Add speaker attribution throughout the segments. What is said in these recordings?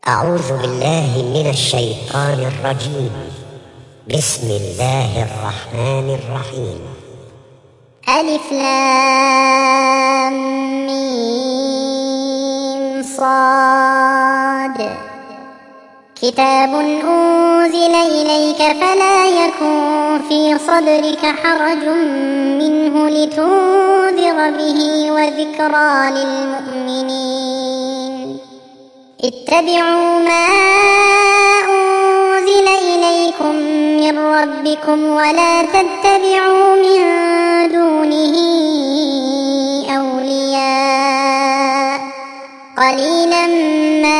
Speaker 1: أعوذ بالله من الشيطان الرجيم. بسم الله الرحمن الرحيم.
Speaker 2: ألف لام ميم صاد. كتاب أنزل إليك فلا يكن في صدرك حرج منه لتنذر به وذكرى للمؤمنين. اتبعوا ما أنزل إليكم من ربكم ولا تتبعوا من دونه أولياء قليلا ما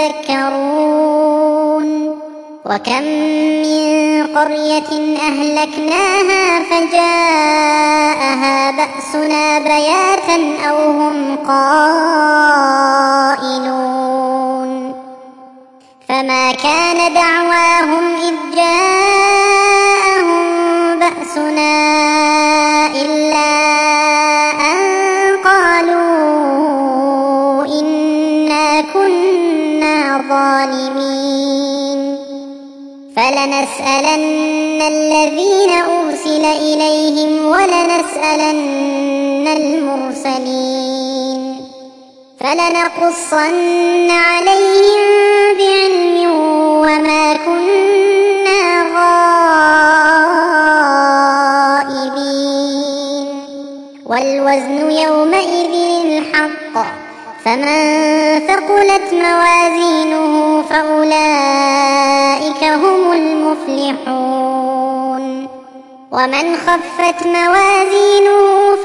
Speaker 2: تذكرون. وكم من قرية أهلكناها فجاءها بأسنا بياتا أو هم قائلون. فما كان دعواهم إذ جاءهم بأسنا إلا أن قالوا إنا كنا ظالمين. فلنسألن الذين أرسل إليهم ولنسألن المرسلين. فلنقصن عليهم بعلم وما كنا غائبين. والوزن يومئذ الحق فمن ثقلت موازينه فأولئك هم المفلحون. ومن خفت موازينه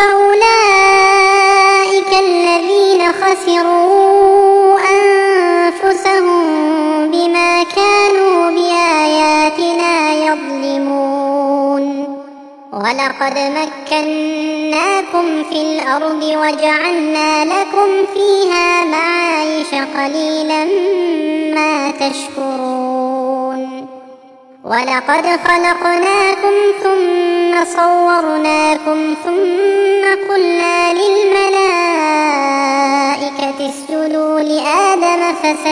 Speaker 2: فأولئك الذين خسروا أنفسهم بما كانوا بآياتنا يظلمون. ولقد مكناكم في الأرض وجعلنا لكم فيها معايش قليلا ما تشكرون. ولقد خلقناكم ثم صورناكم ثم قلنا للملائكة اسجدوا لآدم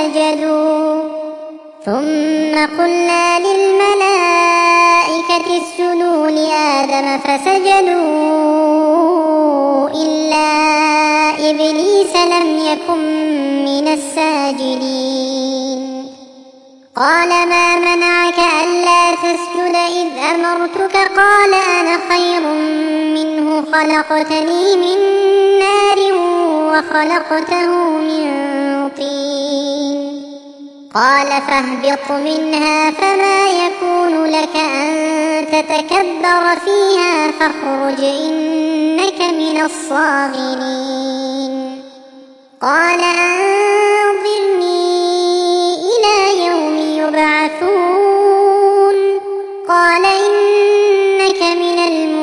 Speaker 2: فسجدوا إلا إبليس لم يكن من الساجدين. قال ما منعك ألا تسجد إذ أمرتك؟ قال أنا خير منه خلقتني من نار وخلقته من طين. قال فاهبط منها فما يكون لك أن تتكبر فيها فاخرج إنك من الصاغرين. قال أنظرني إلى يوم يبعثون. قال إنك من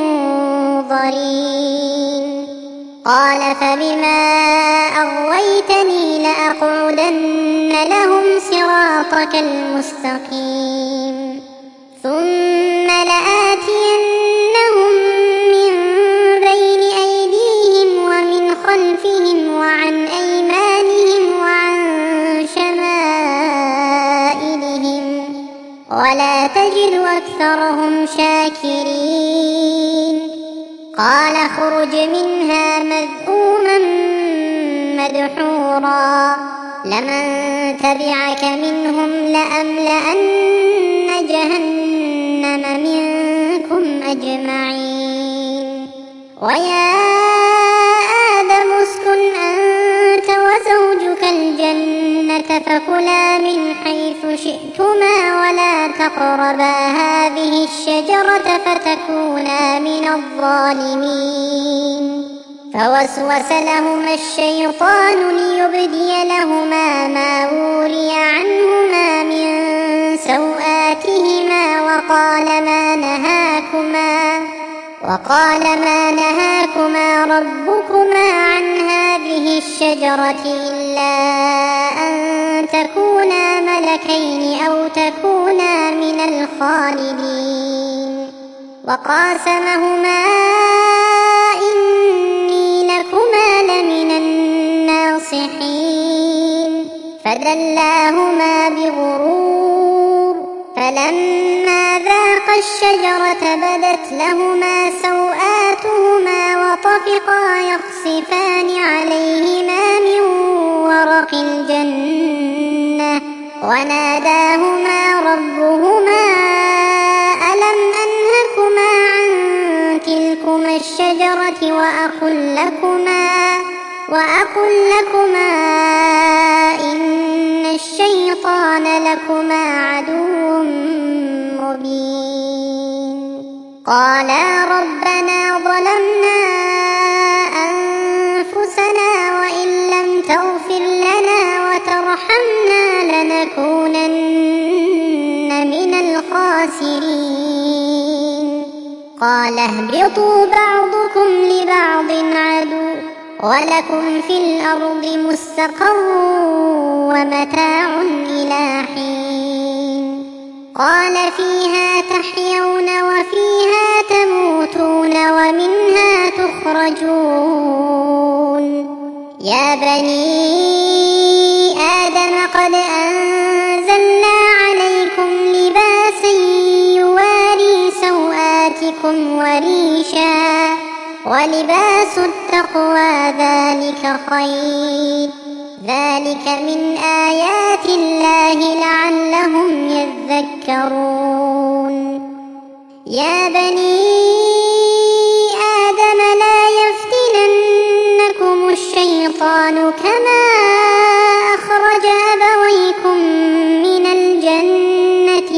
Speaker 2: المنظرين. قال فبما أغويتني لأقعدن لهم صراطك المستقيم ثم لآتينهم من بين أيديهم ومن خلفهم وعن أيمانهم وعن شمائلهم ولا تجد أكثرهم شاكرين. قال اخرج منها مذءوما مدحورا لمن تبعك منهم لأملأن جهنم منكم أجمعين. ويا آدم اسكن أنت وزوجك الجنة فكلا من حيث شئتما ولا تقربا هذه الشجرة فتكونا من الظالمين. فوسوس لهما الشيطان ليبدي لهما ما وري عنهما من سوآتهما وقال ما نهاكما ربكما عن هذه الشجرة إلا أن تكونا ملكين أو تكونا من الخالدين. وقاسمهما إني لكما لمن الناصحين. فدلاهما بغرور فلما ذاقا الشجرة بدت لهما سوآتهما وطفقا يخصفان عليهما من ورق الجنة وناداهما ربهما ألم أنهكما عن تلكما الشجرة وأقل لكما إن الشيطان لكما عدو مبين قالا ربنا ظلمنا أنفسنا وإن لم تغفر لنا وترحمنا لنكونن من الخاسرين قال اهبطوا بعضكم لبعض عدو ولكم في الأرض مستقر ومتاع إلى حين قال فيها تحيون وفيها تموتون ومنها تخرجون يا بني آدم قد أنزلنا عليكم لباسا يواري سوآتكم وريشا ولباس التقوى ذلك خير ذلك من آيات الله لعلهم يذكرون يا بني آدم لا يفتننكم الشيطان كما أخرج أبويكم من الجنة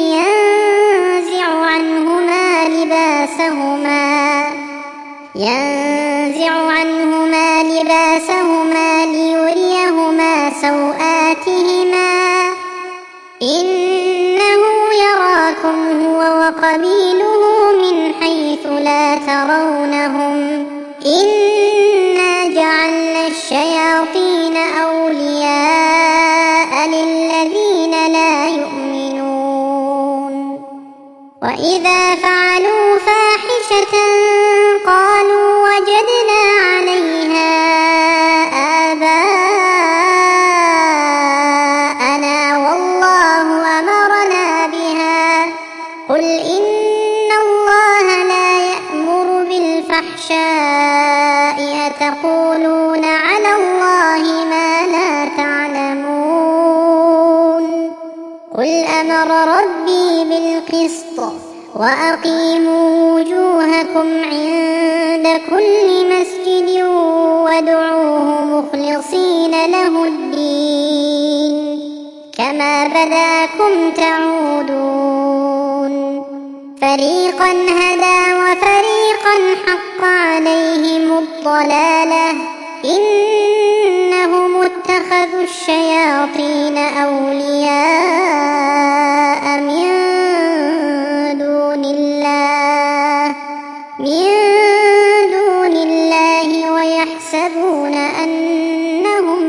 Speaker 2: ينزع عنهما لباسهما ليريهما سوآتهما إنه يراكم هو وقبيله من حيث لا ترونهم إنا جعلنا الشياطين أولياء للذين لا يؤمنون وإذا فعلوا فاحشة قالوا وجدنا عليها آباءنا والله أمرنا بها قل إن الله لا يأمر بالفحشاء أتقولون على الله ما لا تعلمون قل أمر ربي بالقسط وأقيموا وجوهكم عند كل مسجد وادعوه مخلصين له الدين كما بداكم تعودون فريقا هدى وفريقا حق عليهم الضلالة إنهم اتخذوا الشياطين أولياء من دون الله ويحسبون أنهم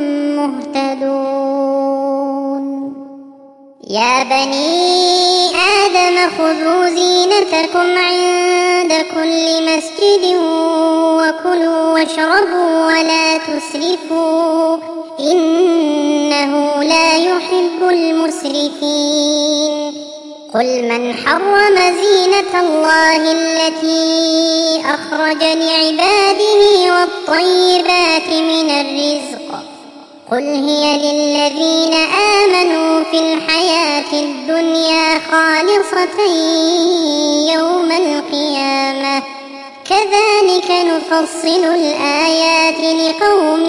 Speaker 2: مهتدون يا بني آدم خذوا زينتكم عند كل مسجد وكلوا واشربوا ولا تسرفوا إنه لا يحب المسرفين قل من حرم زينة الله التي أخرج لعباده والطيبات من الرزق قل هي للذين آمنوا في الحياة الدنيا خالصة يوم القيامة كذلك نفصل الآيات لقوم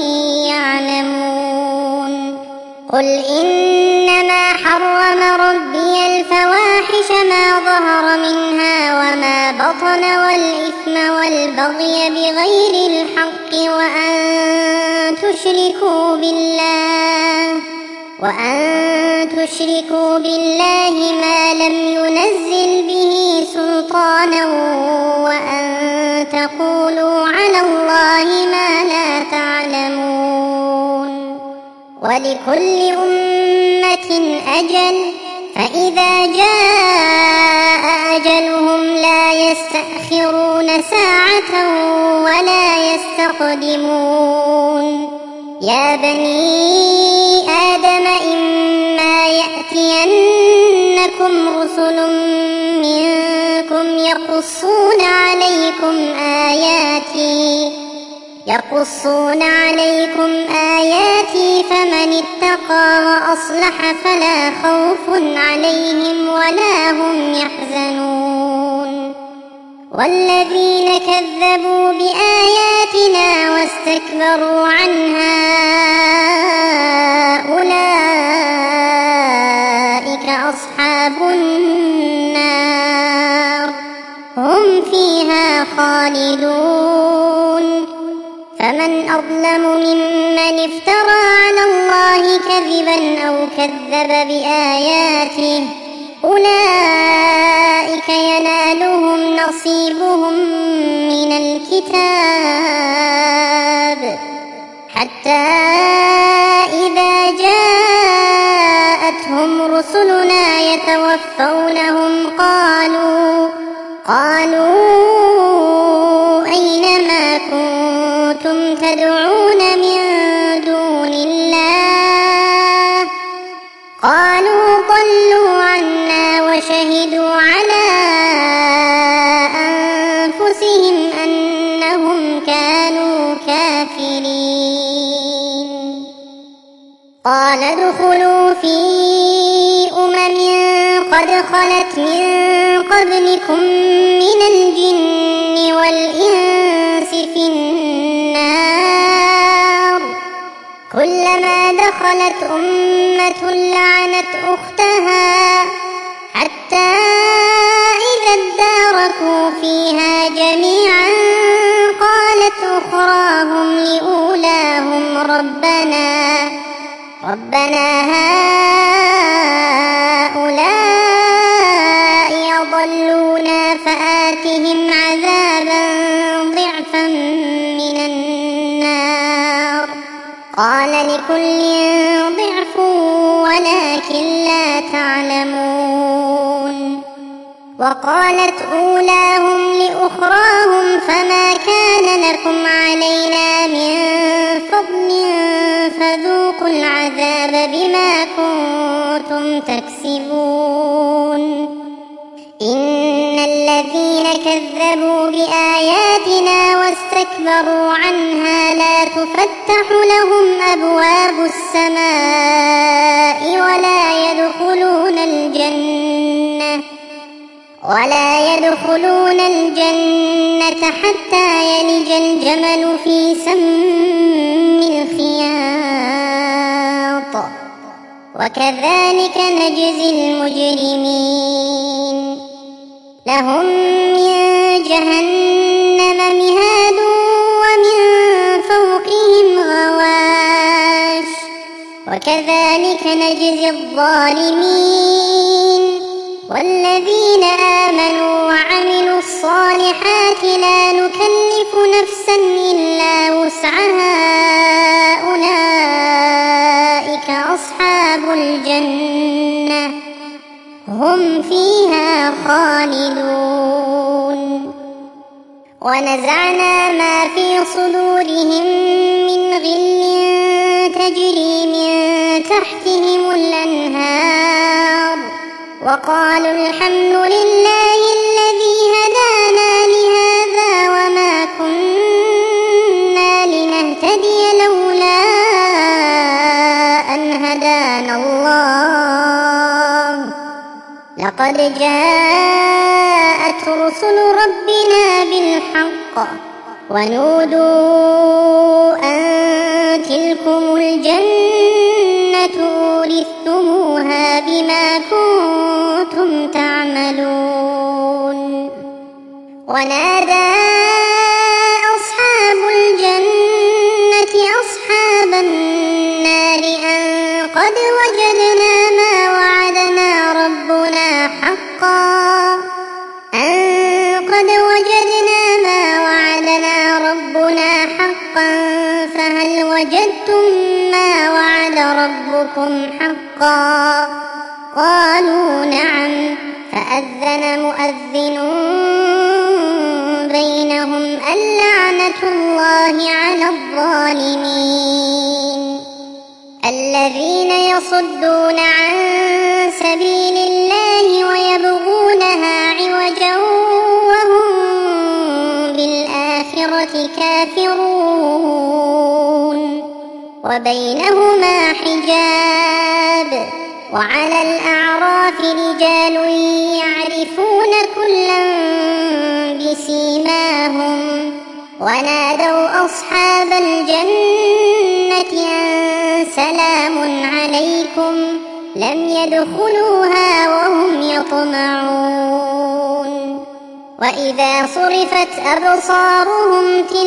Speaker 2: يعلمون قل إنما حرم ربي الفواحش ما ظهر منها وما بطن والإثم والبغي بغير الحق وأن تشركوا بالله ما لم ينزل به سلطانا وأن تقولوا على الله ما لا تعلمون ولكل أمة أجل فإذا جاء أجلهم لا يستأخرون ساعة ولا يستقدمون يا بني آدم إما يأتينكم رسل منكم يقصون عليكم آياتي فمن اتقى وأصلح فلا خوف عليهم ولا هم يحزنون والذين كذبوا بآياتنا واستكبروا عنها أولئك أصحاب النار هم فيها خالدون فمن أظلم ممن افترى على الله كذبا أو كذب بآياته أولئك ينالهم نصيبهم من الكتاب حتى إذا جاءتهم رسلنا يتوفونهم قالوا أين ما كنتم تدعون من دون الله قالوا ضلوا عنا وشهدوا على أنفسهم أنهم كانوا كافرين قال ادخلوا في قد خلت من قبلكم من الجن والإنس في النار كلما دخلت أمة لعنت أختها حتى إذا اداركوا فيها جميعا قالت أخراهم لأولاهم ربنا هؤلاء أضلونا فآتهم عذابا ضعفا من النار قال لكل ضعف ولكن لا تعلمون وقالت أولاهم لأخراهم فما كان لكم علينا من فضل فذوقوا العذاب بما كنتم تكسبون إن الذين كذبوا بآياتنا واستكبروا عنها لا تفتح لهم أبواب السماء ولا يدخلون الجنة حتى يلج الجمل في سم الخياط وكذلك نجزي المجرمين لهم من جهنم مهاد ومن فوقهم غواش وكذلك نجزي الظالمين والذين آمنوا وعملوا الصالحات لا نكلف نفسا إلا وسعها أولئك أصحاب الجنة هم فيها خالدون ونزعنا ما في صدورهم من غل تجري من تحتهم الأنهار وقالوا الحمد لله الذي هدانا لهذا وما كنا لنهتدي لولا أن هدانا الله لقد جاءت رسل ربنا بالحق ونودوا أن تلكم الجنة أورثتموها بما كنتم تعملون ونادى أصحاب الجنة أصحاب النار أن قد وجدنا ما وعدنا ربنا حقا فهل وجدتم ما وعد ربكم حقا قالوا نعم فأذن مؤذن بينهم اللعنة الله على الظالمين الذين يصدون عن سبيل الله ويبغونها عوجا وهم بالآخرة كافرون وبينهما حجاب وعلى الأعراف رجال يعرفون كلا بسيماهم ونادوا أصحاب الجنة أن سلام عليكم لم يدخلوها وهم يطمعون وإذا صرفت أبصارهم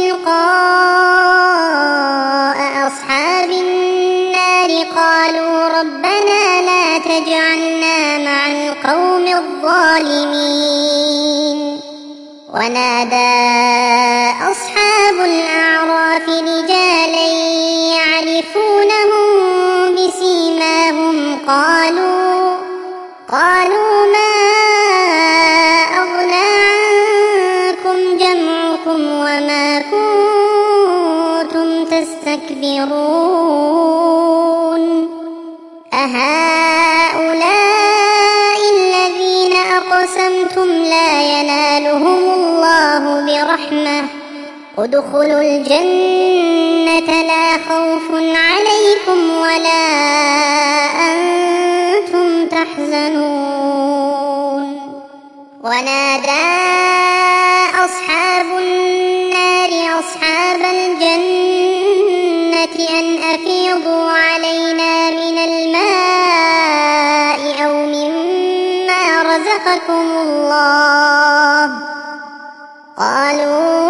Speaker 2: تلقاء أصحاب النار قالوا ربنا لا تجعلنا مع القوم الظالمين ونادى أصحاب الأعراف رجالا يعرفونهم بسيماهم قالوا ما أغنى عنكم جمعكم وما كنتم تستكبرون أهؤلاء الذين أقسمتم لا ينالهم الله برحمة ادخلوا الجنة لا خوف عليكم ولا أنتم تحزنون ونادى أصحاب النار أصحاب الجنة أن أفيضوا علينا من الماء أو مما رزقكم الله قالوا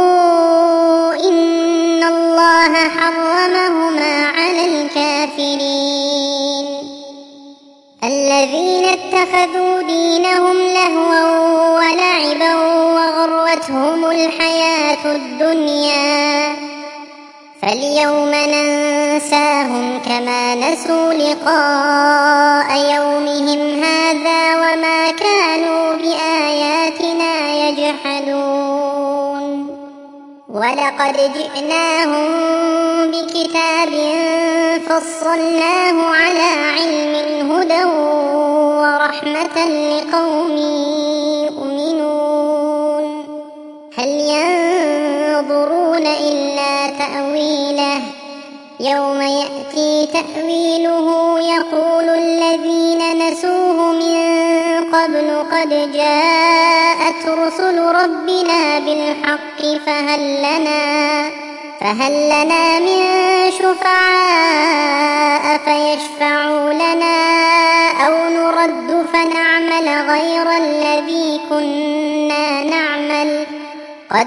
Speaker 2: إن الله حرمهما على الكافرين الذين اتخذوا دينهم لهوا ولعبا وغرتهم الحياة الدنيا فاليوم ننساهم كما نسوا لقاء يومهم هذا وما كانوا بآياتنا يجحدون ولقد جئناهم بكتاب فصلناه على علم هدى ورحمة لقوم يؤمنون هل ينظرون إلا تأويله يوم يأتي تأويله يقول الذين نسوه من قبل قد جاءت رسل ربنا بالحق فهل لنا من شفعاء فيشفعوا لنا أو نرد فنعمل غير الذي كنا نعمل قد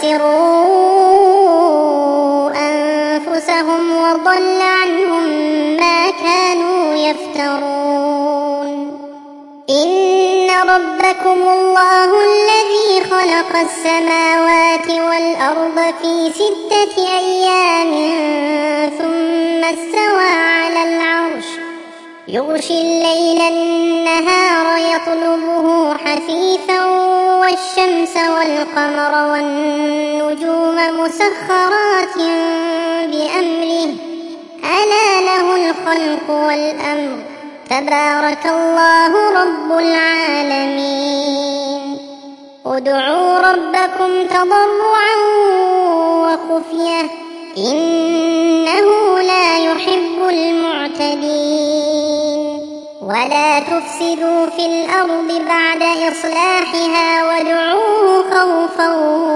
Speaker 2: خسروا أنفسهم وضل عنهم ما كانوا يفترون إن ربكم الله الذي خلق السماوات والأرض في 6 أيام ثم استوى على العرش يغشي الليل النهار يطلبه حثيثا والشمس والقمر والنجوم مسخرات بأمره ألا له الخلق والأمر تبارك الله رب العالمين ادعوا ربكم تضرعا وخفية إنه لا يحب المعتدين ولا تفسدوا في الأرض بعد إصلاحها وادعوه خوفا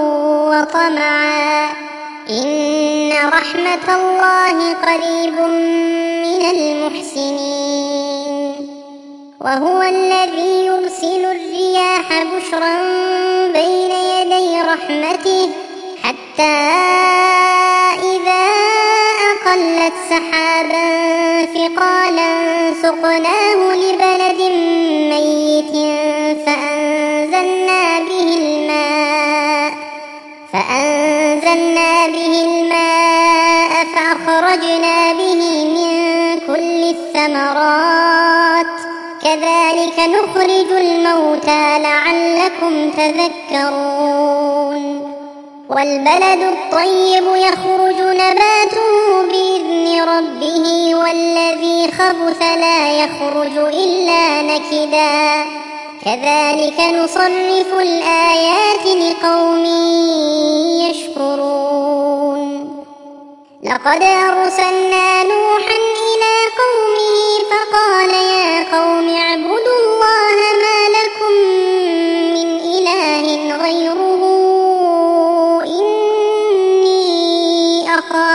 Speaker 2: وطمعا إن رحمة الله قريب من المحسنين وهو الذي يرسل الرياح بشرا بين يدي رحمته حتى إذا أقلت سحابا ثقالا سقناه لبلد ميت فأنزلنا به الماء فأخرجنا به من كل الثمرات كذلك نخرج الموتى لعلكم تذكرون والبلد الطيب يخرج نباته بإذن ربه والذي خبث لا يخرج إلا نكدا كذلك نصرف الآيات لقوم يشكرون لقد أرسلنا نوحا إلى قومه فقال يا قوم اعبدوا الله ما لكم من إله غيره إني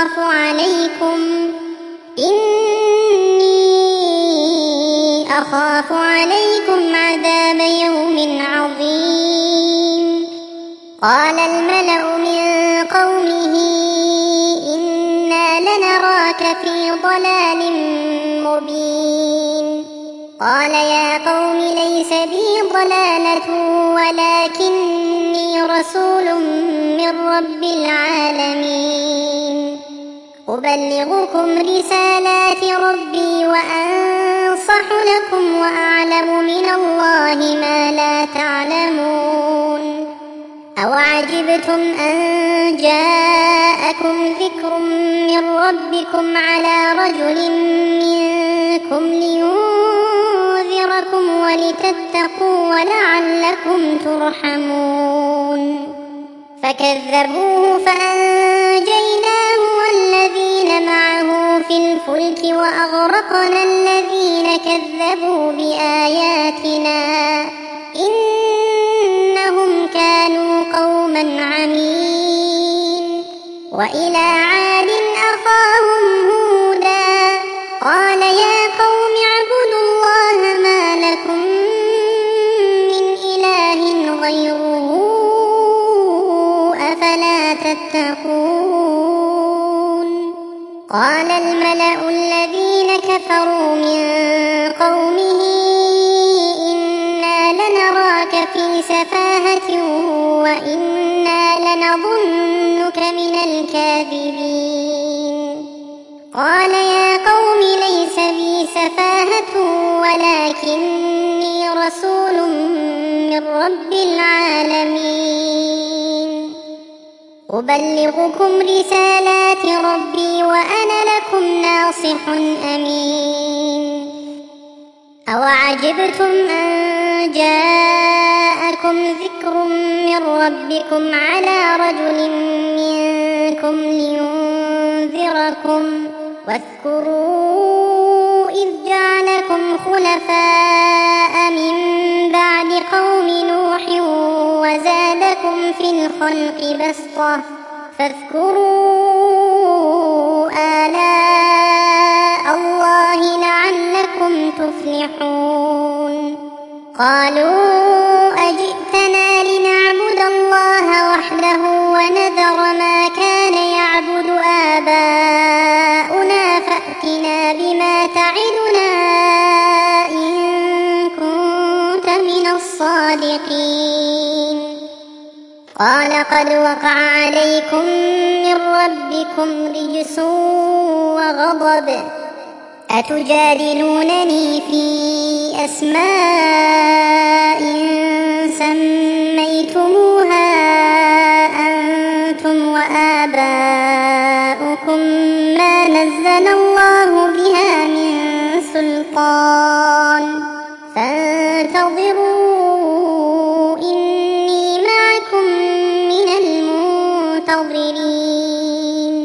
Speaker 2: أخاف عليكم عذاب يوم عظيم قال الملأ من قومه إنا لنراك في ضلال مبين قال يا قوم ليس بي ضلالة ولكني رسول من رب العالمين أبلغكم رسالات ربي وأنصح لكم وأعلم من الله ما لا تعلمون أوعجبتم أن جاءكم ذكر من ربكم على رجل منكم لينذركم ولتتقوا ولعلكم ترحمون فكذبوه فأنجيناه والذين معه في الفلك وأغرقنا الذين كذبوا بآياتنا إنهم كانوا قوما عمين وإلى عاد أخاهم هودا قال يا قوم اعبدوا الله ما لكم من إله غيره أفلا تتقون قال الملأ الذين كفروا من قومه إنا لنراك في سفاهة وإنا لنظنك من الكاذبين قال يا قوم ليس بي سفاهة ولكني رسول من رب العالمين أبلغكم رسالات ربي وأنا لكم ناصح أمين أوعجبتم أن جاءكم ذكر من ربكم على رجل منكم لينذركم واذكروا إذ جعلكم خلفاء من بعد قوم نوح وزادكم في الخلق بسطة فاذكروا آلاء الله لعلكم تفلحون قالوا أجئتنا لنعبد الله وحده ونذر ما كان يعبد آباؤنا فأتنا بما تعدنا إن كنت من الصادقين قال قد وقع عليكم من ربكم رجس وغضب أتجادلونني في أسماء سميتموها أنتم وآباؤكم ما نزل الله بها من سلطان فانتظروا إني معكم من المنتظرين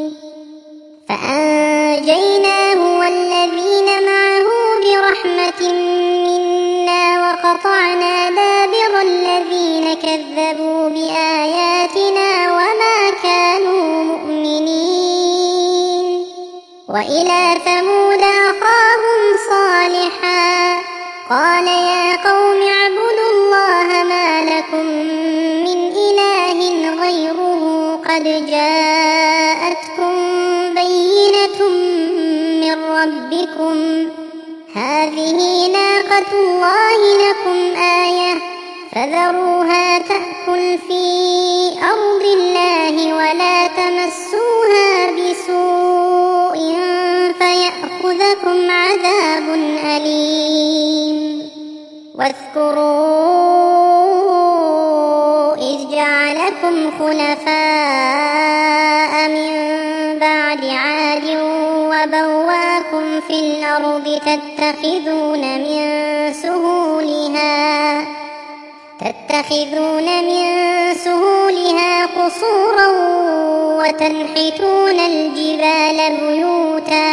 Speaker 2: فأنجيناه والذين معه برحمة منا وقطعنا دابر الذين كذبوا بآياتنا وما كانوا مؤمنين وإلى ثمود أخاهم صالحا قال يا قوم اعبدوا الله ما لكم من إله غيره قد جاءتكم بينة من ربكم هذه ناقة الله لكم آية فذروها تأكل في أرض الله ولا تمسوها بسوء فيأخذكم عذاب أليم واذكروا إذ جعلكم جعلكم خلفاء من بعد عاد وبواكم في الأرض تتخذون من سهولها قصورا وتنحتون الجبال بيوتا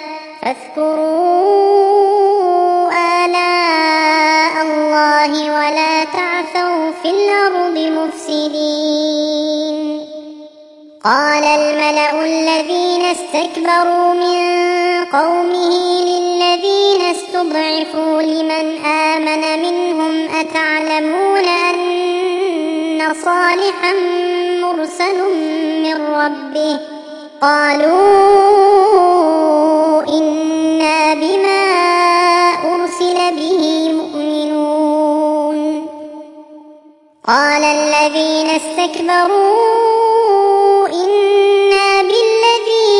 Speaker 2: فاذكروا آلاء الله ولا تعثوا في الأرض مفسدين. قال الملأ الذين استكبروا من قومه للذين استضعفوا لمن آمن منهم أتعلمون أن صالحا مرسل من ربه قالوا إنا بما أرسل به مؤمنون. قال الذين استكبروا إنا بالذي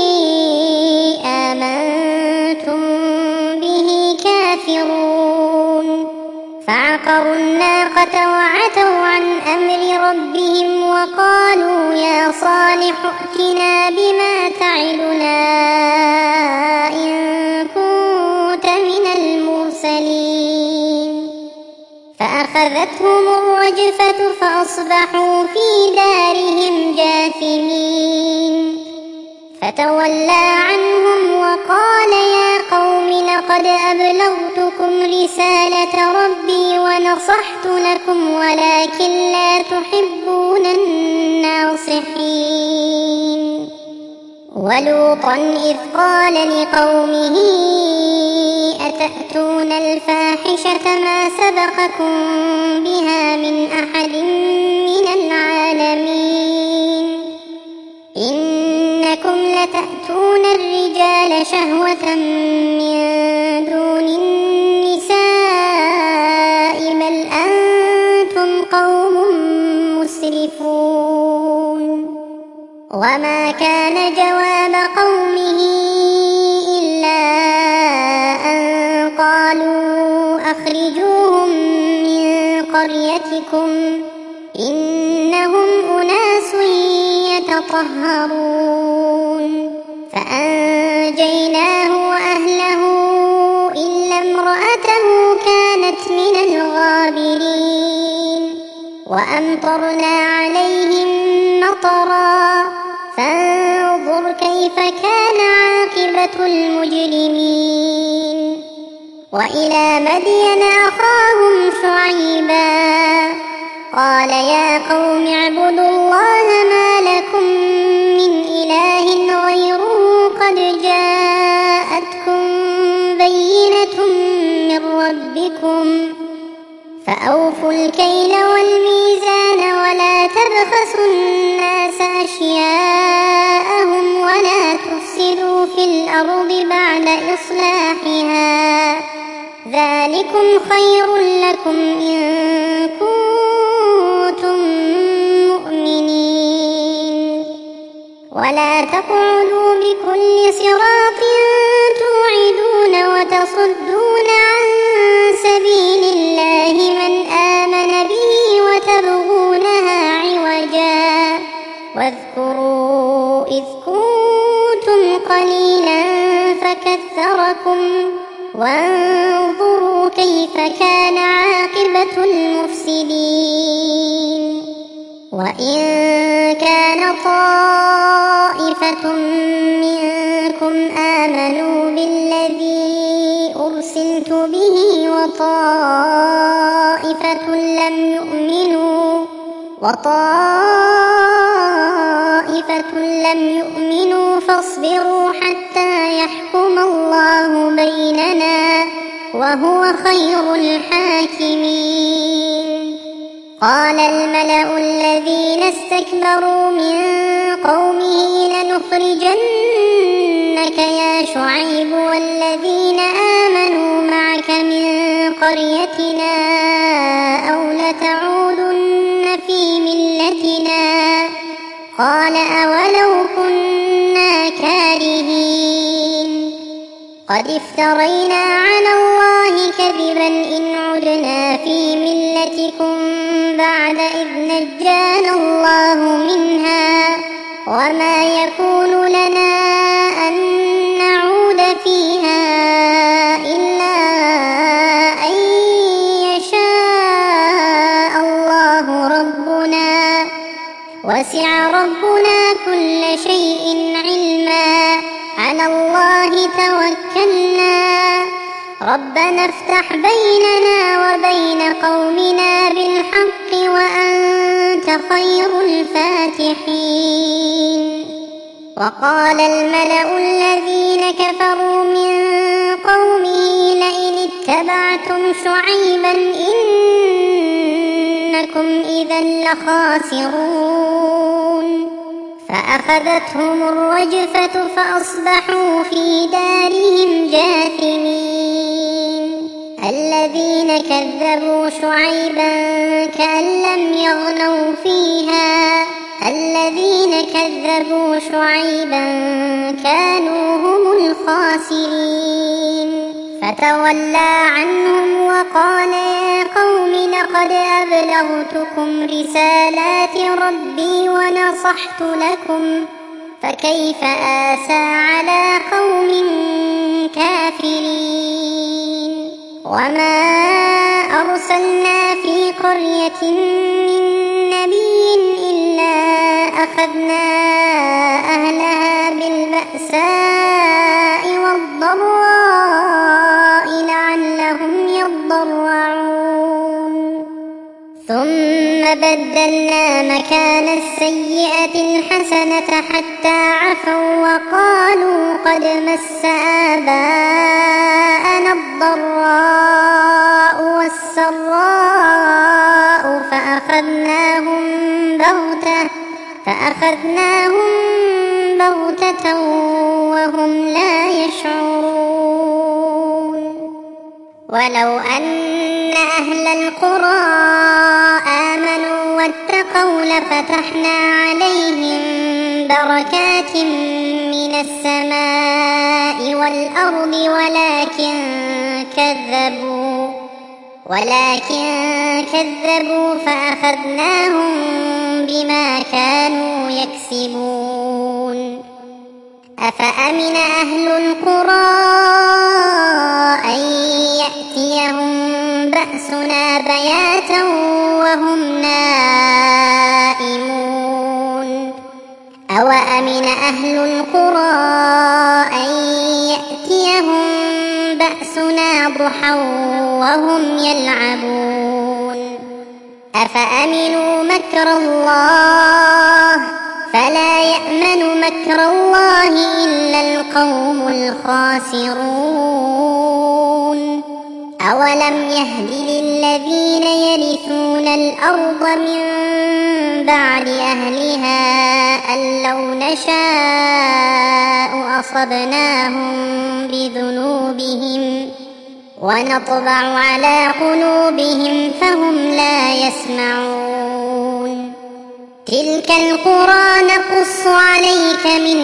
Speaker 2: آمنتم به كافرون فعقروا الناقة وعتوا عن أمر ربهم وقالوا يا صالح ائتنا بما تعدنا إن كنت من المرسلين. فأخذتهم الرجفة فأصبحوا في دارهم جاثمين. فتولى عنهم وقال يا قوم لقد أبلغتكم رسالة ربي ونصحت لكم ولكن لا تحبون الناصحين. ولوطا إذ قال لقومه أتأتون الفاحشة ما سبقكم بها من أحد من العالمين إنكم لتأتون الرجال شهوة من دون النساء بل أنتم قوم مسرفون. وما كان جواب قومه إلا أن قالوا أخرجوهم من قريتكم إنهم أناس يتطهرون. فأنجيناه وأهله إلا امرأته كانت من الغابرين. وأمطرنا عليهم مطرا فانظر كيف كان عاقبة المجرمين. وإلى مدين أخاهم شعيبا قال يا قوم اعبدوا الله ما لكم من إله غيره قد جاءتكم بينة من ربكم فأوفوا الكيل والميزان ولا تبخسوا الناس أشياءهم ولا تفسدوا في الأرض بعد إصلاحها ذلكم خير لكم إن كنتم مؤمنين. ولا تقعدوا بكل صراط توعدون وتصدون عن سبيل الله من آمن به وتبغونها عوجا واذكروا إذ كنتم قليلا فكثركم وانظروا كيف كان عاقبة المفسدين. وإن كان طائفة منكم آمنوا بالذي أرسلت به وطائفة لم يؤمنوا فاصبروا حتى يحكم الله بيننا وهو خير الحاكمين. قال الملأ الذين استكبروا من قومه لنخرجنك يا شعيب والذين آمنوا معك من قريتنا أو لتعودن في ملتنا قال أولو كنا كارهين قد افترينا على الله كذبا إن عدنا في ملتكم بعد إذ نجانا الله وما يكون لنا أن نعود فيها إلا أن يشاء الله ربنا، وسع ربنا كل شيء علما، على الله توكلنا، ربنا افتح بيننا وبين قومنا بالحق وأنت خير الفاتحين. وقال الملأ الذين كفروا من قومه لئن اتبعتم شعيبا إنكم إذا لخاسرون، فأخذتهم الرجفة فأصبحوا في دارهم جاثمين. الذين كذبوا شعيبا كأن لم يغنوا فيها، الذين كذبوا شعيبا كانوا هم الخاسرين. فتولى عنهم وقال يا قوم لقد أبلغتكم رسالات ربي ونصحت لكم، فكيف آسى على قوم كافرين. وما أرسلنا في قرية من نبي إلا أخذنا أهلها بالبأساء والضراء لعلهم يضرعون، ثم بدلنا مكان السيئة الحسنة حتى عفوا وقالوا قد مس آباءنا الضراء والسراء فأخذناهم بغتة وهم لا يشعرون. ولو أن أهل القرى آمنوا واتقوا لفتحنا عليهم بركات من السماء والأرض ولكن كذبوا فأخذناهم بما كانوا يكسبون. أفأمن أهل القرى أن يأتيهم بأسنا بياتا وهم نائمون، أوأمن أهل القرى أن يأتيهم بأسنا ضحى وهم يلعبون. أفأمنوا مكر الله فلا يأمن مكر الله إلا القوم الخاسرون. أولم يهد للذين يرثون الأرض من بعد أهلها أن لو نشاء أصبناهم بذنوبهم ونطبع على قلوبهم فهم لا يسمعون. تلك القرى نقص عليك من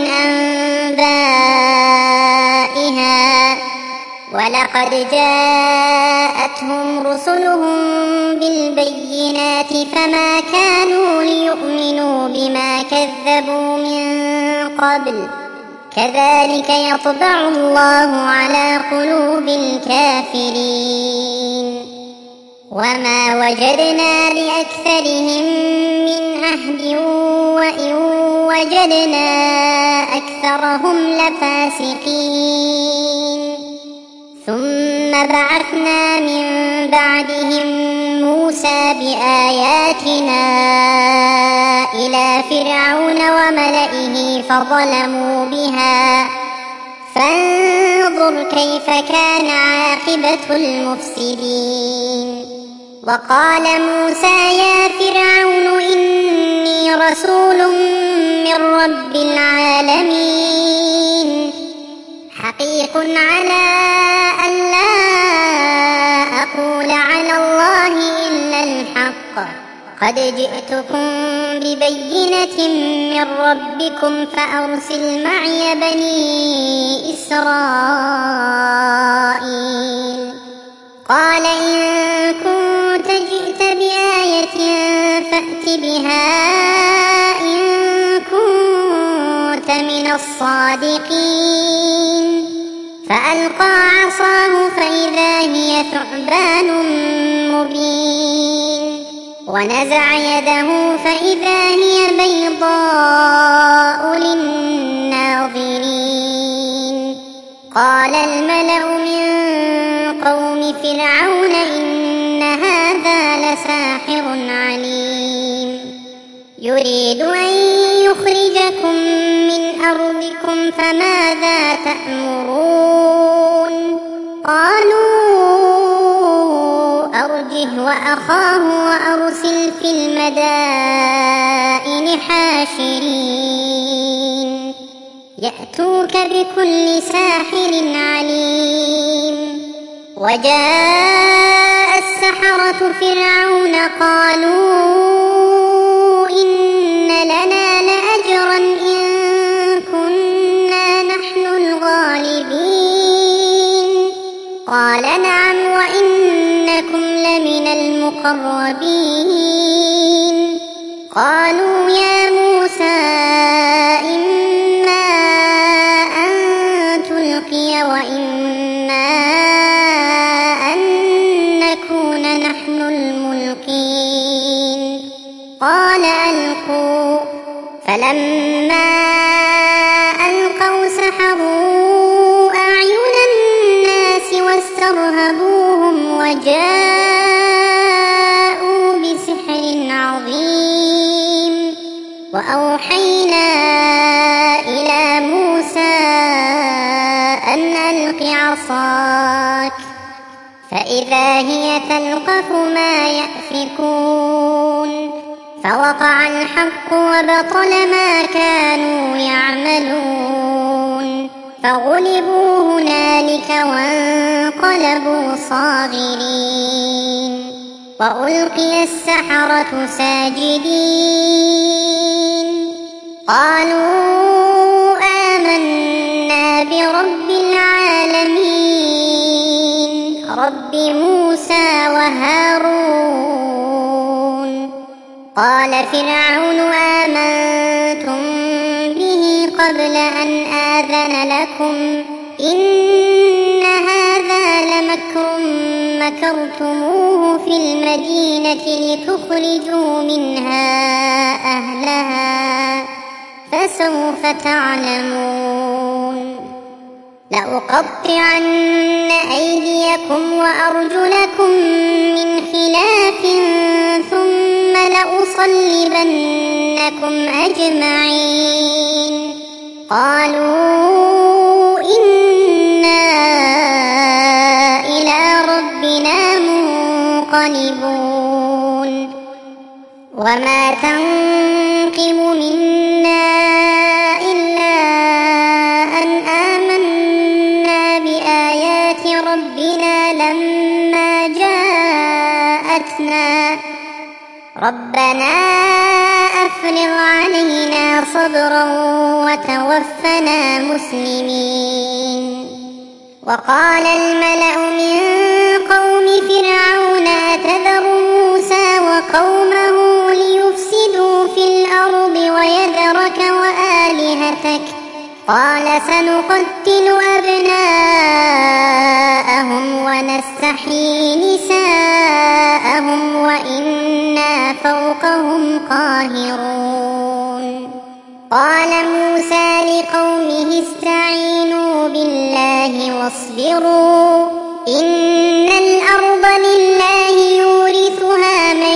Speaker 2: أنبائها، ولقد جاءتهم رسلهم بالبينات فما كانوا ليؤمنوا بما كذبوا من قبل، كذلك يطبع الله على قلوب الكافرين. وما وجدنا لأكثرهم من عهد وإن وجدنا أكثرهم لفاسقين. ثم بعثنا من بعدهم موسى بآياتنا إلى فرعون وملئه فظلموا بها، فانظر كيف كان عاقبة المفسدين. وقال موسى يا فرعون إني رسول من رب العالمين، حقيق على أن لا أقول على الله إلا الحق، قد جئتكم ببينة من ربكم فأرسل معي بني إسرائيل. قال إن كنت جئت بآية فأت بها إن الصادقين فألقى عصاه فإذا هي ثعبان مبين ونزع يده فإذا هي بيضاء للناظرين قال الملأ من قوم فرعون إن هذا لساحر عليم يريد أن يخرجكم من أرضكم فماذا تأمرون قالوا أرجه وأخاه وأرسل في المدائن حاشرين يأتوك بكل ساحر عليم وجاء السحرة فرعون قالوا إن لنا لأجرا إن كنا نحن الغالبين قال نعم وإنكم لمن المقربين قالوا يا موسى إما أن تلقي وإما أن نكون نحن الملقين قال ألقوا فلما ألقوا سحروا أعين الناس واسترهبوهم وجاءوا بسحر عظيم وأوحينا إلى موسى أن ألق عصاك فإذا هي تلقف ما يأفكون فوقع الحق وبطل ما كانوا يعملون فغلبوا هنالك وانقلبوا صاغرين وألقي السحرة ساجدين قالوا آمنا برب العالمين رب موسى وهارون قال فرعون آمنتم به قبل أن آذن لكم إن هذا لمكر مكرتموه في المدينة لتخرجوا منها أهلها فسوف تعلمون لأقطعن أيديكم وأرجلكم من خلاف ثم لأصلبنكم أجمعين قالوا إنا إلى ربنا منقلبون وما تنقم منا إلا أن آمنا بآيات ربنا لما جاءتنا ربنا أفرغ علينا صبرا وتوفنا مسلمين وقال الملأ من قوم فرعون أتذر موسى وقومه ليفسدوا في الأرض ويذرك وآلهتك قال سنقتل أبناءهم ونستحيي نساءهم وإنا فوقهم قاهرون قال موسى لقومه استعينوا بالله واصبروا إن الأرض لله يورثها من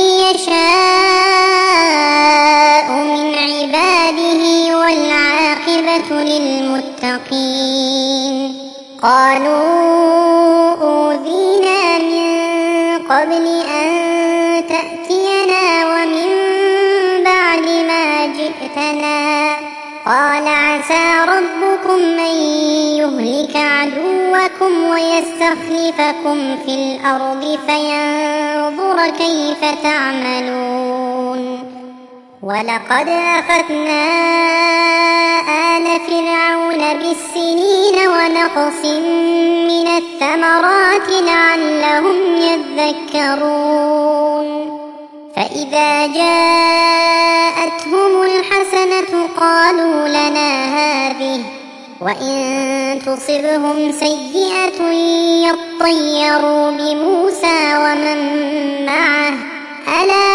Speaker 2: يشاء من عباده والعاقبة للمتقين قالوا أوذينا من قبل أن تأتينا ومن بعد ما جئتنا قال عسى ربكم أن يهلك عدوكم ويستخلفكم في الأرض فينظر كيف تعملون ولقد أخذنا آل فرعون بالسنين ونقص من الثمرات لعلهم يذكرون فإذا جاءتهم الحسنة قالوا لنا هذه، وإن تصبهم سيئة يطيروا بموسى ومن معه، ألا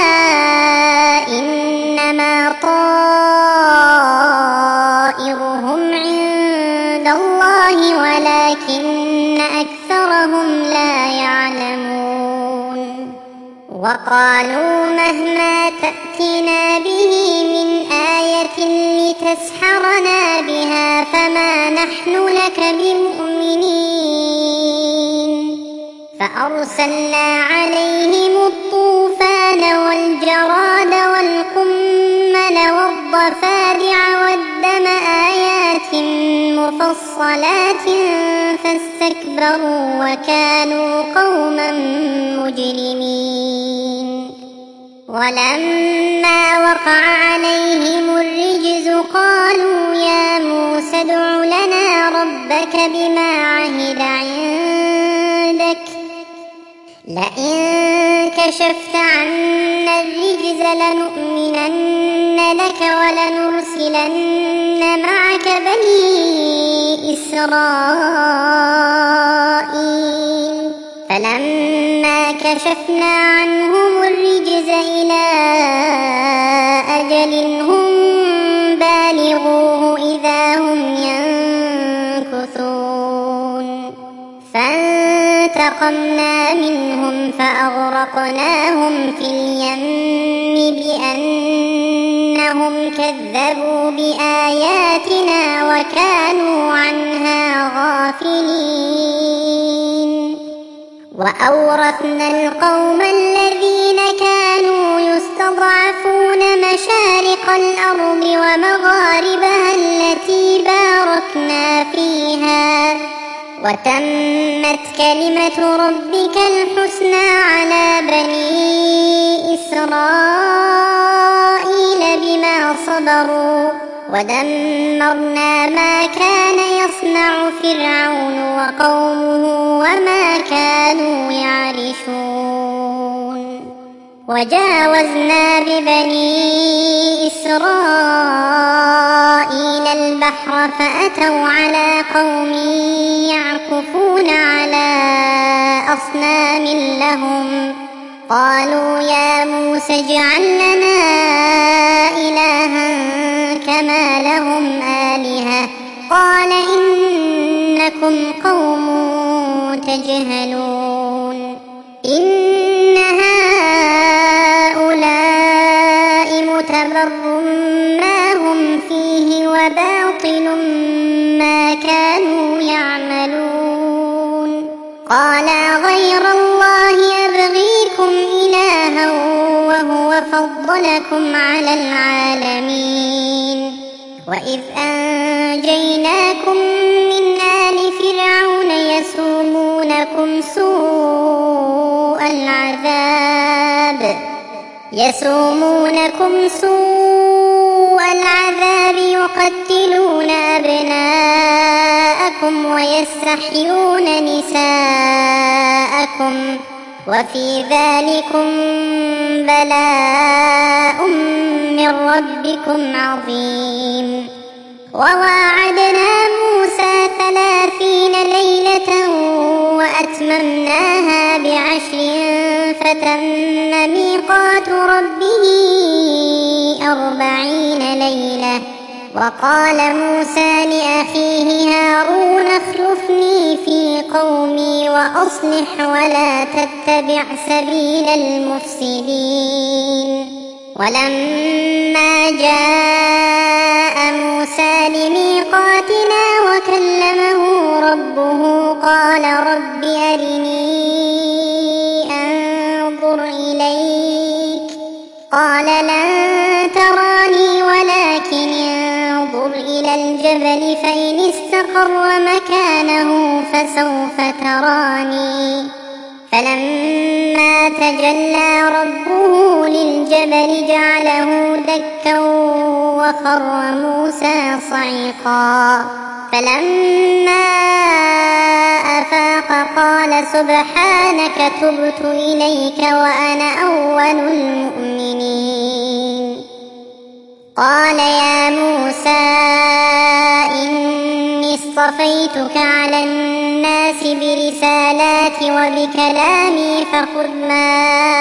Speaker 2: إنما طائرهم عند الله ولكن أكثرهم لا يعلمون. وقالوا مهما تأتنا به من آية لتسحرنا بها فما نحن لك بمؤمنين. فأرسلنا عليهم الطوفان والجراد والقمل والضفادع والدم آيات مفصلات فاستكبروا وكانوا قوما مجرمين. ولما وقع عليهم الرجز قالوا يا موسى ادع لنا ربك بما عهد عندك لئن كشفت عنا الرجز لنؤمنن لك ولنرسلن معك بني إسرائيل. فلما كشفنا عنهم الرجز إلى أجل هم بالغوه إذا هم ينكثون. فانتقمنا منهم فأغرقناهم في اليم بأنهم كذبوا بآياتنا وكانوا عنها غافلين. وأورثنا القوم الذين كانوا يستضعفون مشارق الأرض ومغاربها التي باركنا فيها، وتمت كلمة ربك الحسنى على بني إسرائيل بما صبروا، ودمرنا ما كان يصنع فرعون وقومه وما كانوا يعرشون. وجاوزنا ببني إسرائيل البحر فأتوا على قوم يعكفون على أصنام لهم، قالوا يا موسى اجعل لنا إلها كما لهم آلهة، قال إنكم قوم تجهلون. إن هؤلاء متبر ما هم فيه وباطل ما كانوا يعملون. قال غير الله أبغيكم إلها وهو فضلكم على العالمين. وإذ أنجيناكم من آل فرعون يسومونكم سوء العذاب يقتلون أبناءكم ويستحيون نساءكم وفي ذلكم بلاء من ربكم عظيم. وواعدنا موسى 30 ليلة وأتممناها ب10 فتم ميقات ربه 40 ليلة. وقال موسى لأخيه هارون اخلفني في قومي وأصلح ولا تتبع سبيل المفسدين. ولما جاء موسى لميقاتنا وكلمه ربه قال رب أرني أنظر إليك، قال لن تراني ولكن انظر إلى الجبل فإن استقر مكانه فسوف تراني. فلما تجلى ربه للجبل جعله دكا وخر موسى صعقا. فلما أفاق قال سبحانك تبت إليك وأنا أول المؤمنين. قال يا موسى إني اصطفيتك على الناس برسالاتي وبكلامي فخذ ما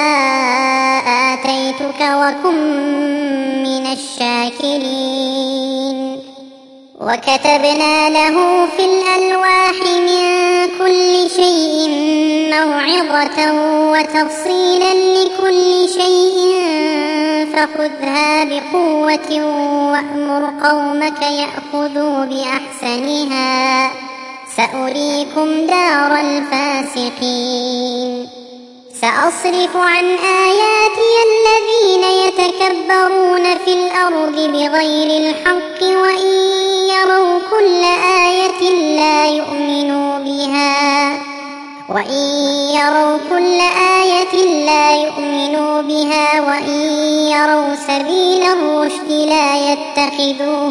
Speaker 2: آتيتك وكن من الشاكرين. وكتبنا له في الألواح من كل شيء موعظة وتفصيلا لكل شيء فخذها بقوة وأمر قومك يأخذوا بأحسنها سأريكم دار الفاسقين. سأصرف عن آياتي الذين يتكبرون في الأرض بغير الحق وإن يروا كل آية لا يؤمنوا بها وإن يروا سبيل الرشد لا يتخذوه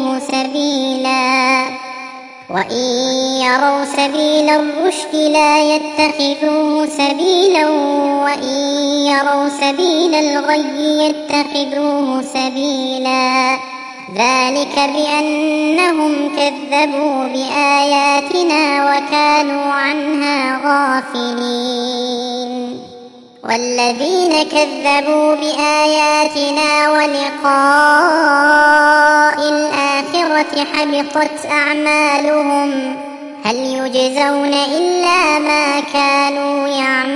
Speaker 2: سبيلا وإن يروا سبيل الغي يتخذوه سبيلا. ذلك بأنهم كذبوا بآياتنا وكانوا عنها غافلين. والذين كذبوا بآياتنا ولقاء الآخرة حبطت أعمالهم هل يجزون إلا ما كانوا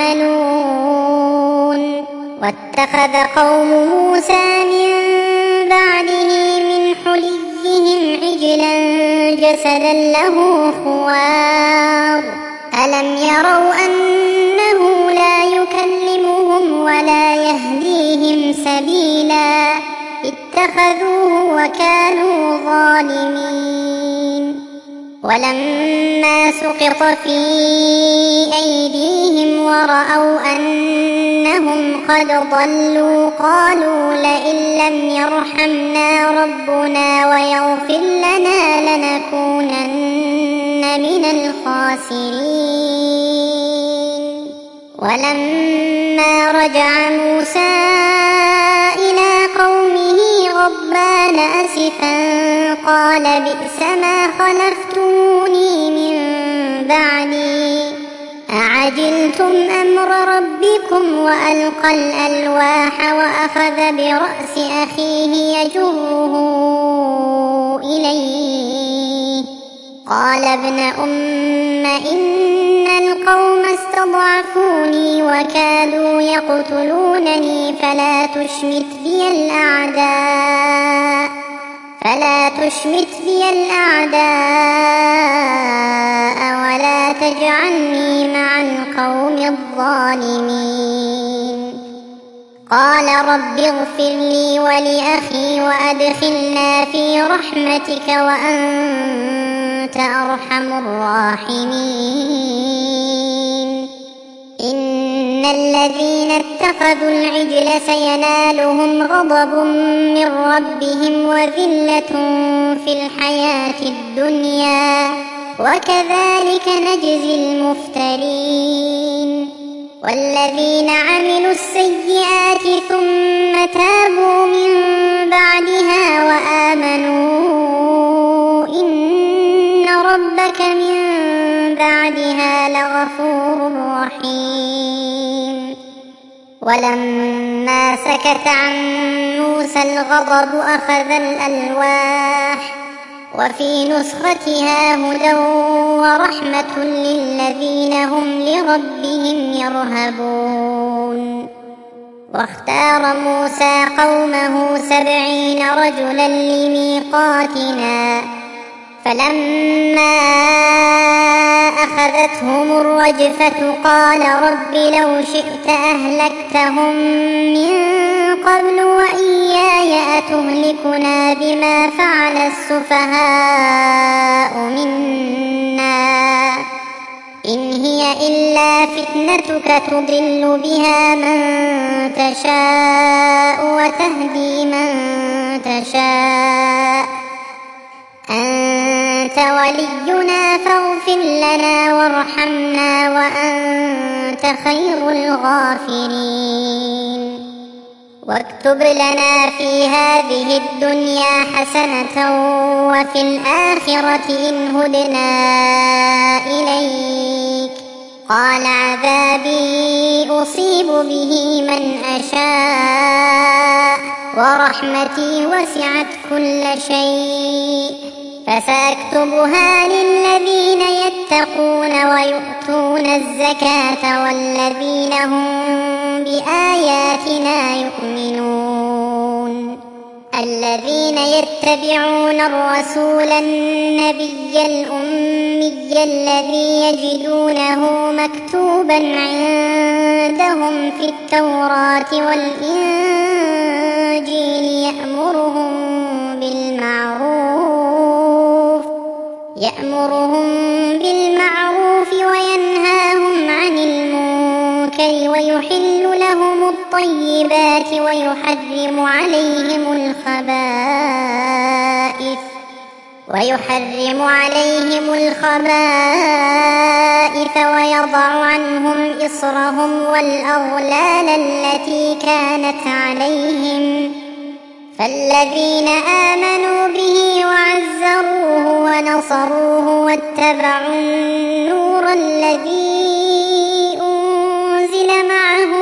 Speaker 2: يعملون. واتخذ قوم موسى من بعده من حليهم عجلا جسدا له خوار ألم يروا أنه لا يكلمهم ولا يهديهم سبيلا اتخذوه وكانوا ظالمين. ولما سقط في أيديهم ورأوا أنهم قد ضلوا قالوا لئن لم يرحمنا ربنا ويغفر لنا لنكونن من الخاسرين. ولما رجع موسى إلى قومه غضبان أسفا قال بئس ما خلفتموني من بعدي أعجلتم أمر ربكم وألقى الألواح وأخذ برأس أخيه يجره إليه قال ابن أم إن القوم استضعفوني وكادوا يقتلونني فلا تشمت بي الأعداء ولا تجعلني مع القوم الظالمين. قال رب اغفر لي ولأخي وأدخلنا في رحمتك وأنت أرحم الراحمين. إن الذين اتخذوا العجل سينالهم غضب من ربهم وذلة في الحياة الدنيا وكذلك نجزي المفترين. والذين عملوا السيئات ثم تابوا من بعدها وآمنوا إن ربك من بعدها لغفور رحيم. ولما سكت عن موسى الغضب أخذ الألواح وفي نسختها هدى ورحمة للذين هم لربهم يرهبون. واختار موسى قومه 70 رجلا لميقاتنا فلما أخذتهم الرجفة قال رب لو شئت أهلكتهم من قبل وإياي أتهلكنا بما فعل السفهاء منا إن هي إلا فتنتك تضل بها من تشاء وتهدي من تشاء أنت ولينا فاغفر لنا وارحمنا وأنت خير الغافرين. واكتب لنا في هذه الدنيا حسنة وفي الآخرة إن هدنا إليك. قال عذابي أصيب به من أشاء ورحمتي وسعت كل شيء فسأكتبها للذين يتقون ويؤتون الزكاة والذين هم بآياتنا يؤمنون. الذين يتبعون الرسول النبي الأمي الذي يجدونه مكتوبا عندهم في التوراة والإنجيل يأمرهم بالمعروف وينهاهم عن المنكر ويحل لهم الطيبات ويحرم عليهم الخبائث ويضع عنهم إصرهم والأغلال التي كانت عليهم. فالذين آمنوا به وعزروه ونصروه واتبعوا النور الذي أنزل معه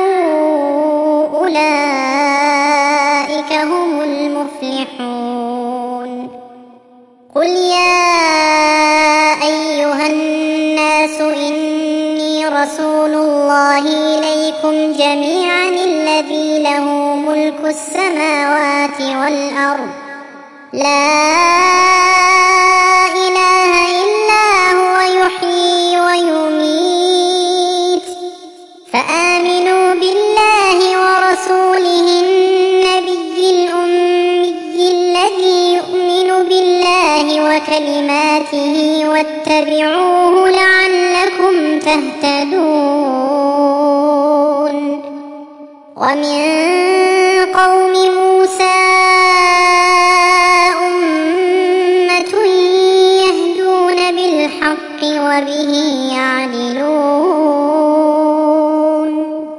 Speaker 2: أولئك هم المفلحون. قل يا أيها الناس إني رسول الله إليكم جميعا الذي له ملك السماوات والأرض لا إله إلا هو يحيي ويميت. فآمنوا بالله ورسوله النبي الأمي الذي يؤمن بالله وكلماته واتبعوه لعلكم تهتدون. ومن قوم موسى أمة يهدون بالحق وبه يعدلون.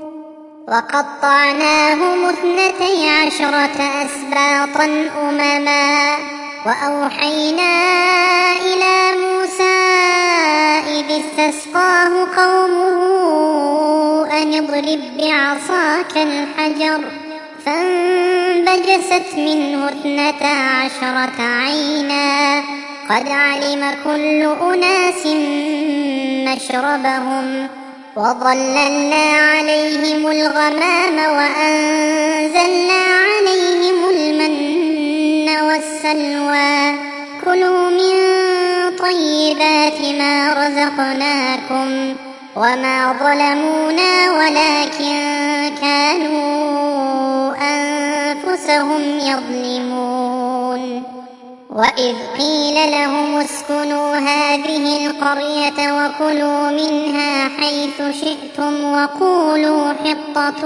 Speaker 2: وقطعناهم 12 أسباطا أمما وأوحينا إلى موسى إذ استسقاه قومه أن اضرب بعصاك الحجر فانبجست منه 12 عينا قد علم كل أناس مشربهم وظللنا عليهم الغمام وأنزلنا عليهم المن والسلوى. كلوا من طيبات ما رزقناكم وما ظلمونا ولكن كانوا أنفسهم يظلمون. وإذ قيل لهم اسكنوا هذه القرية وكلوا منها حيث شئتم وقولوا حطة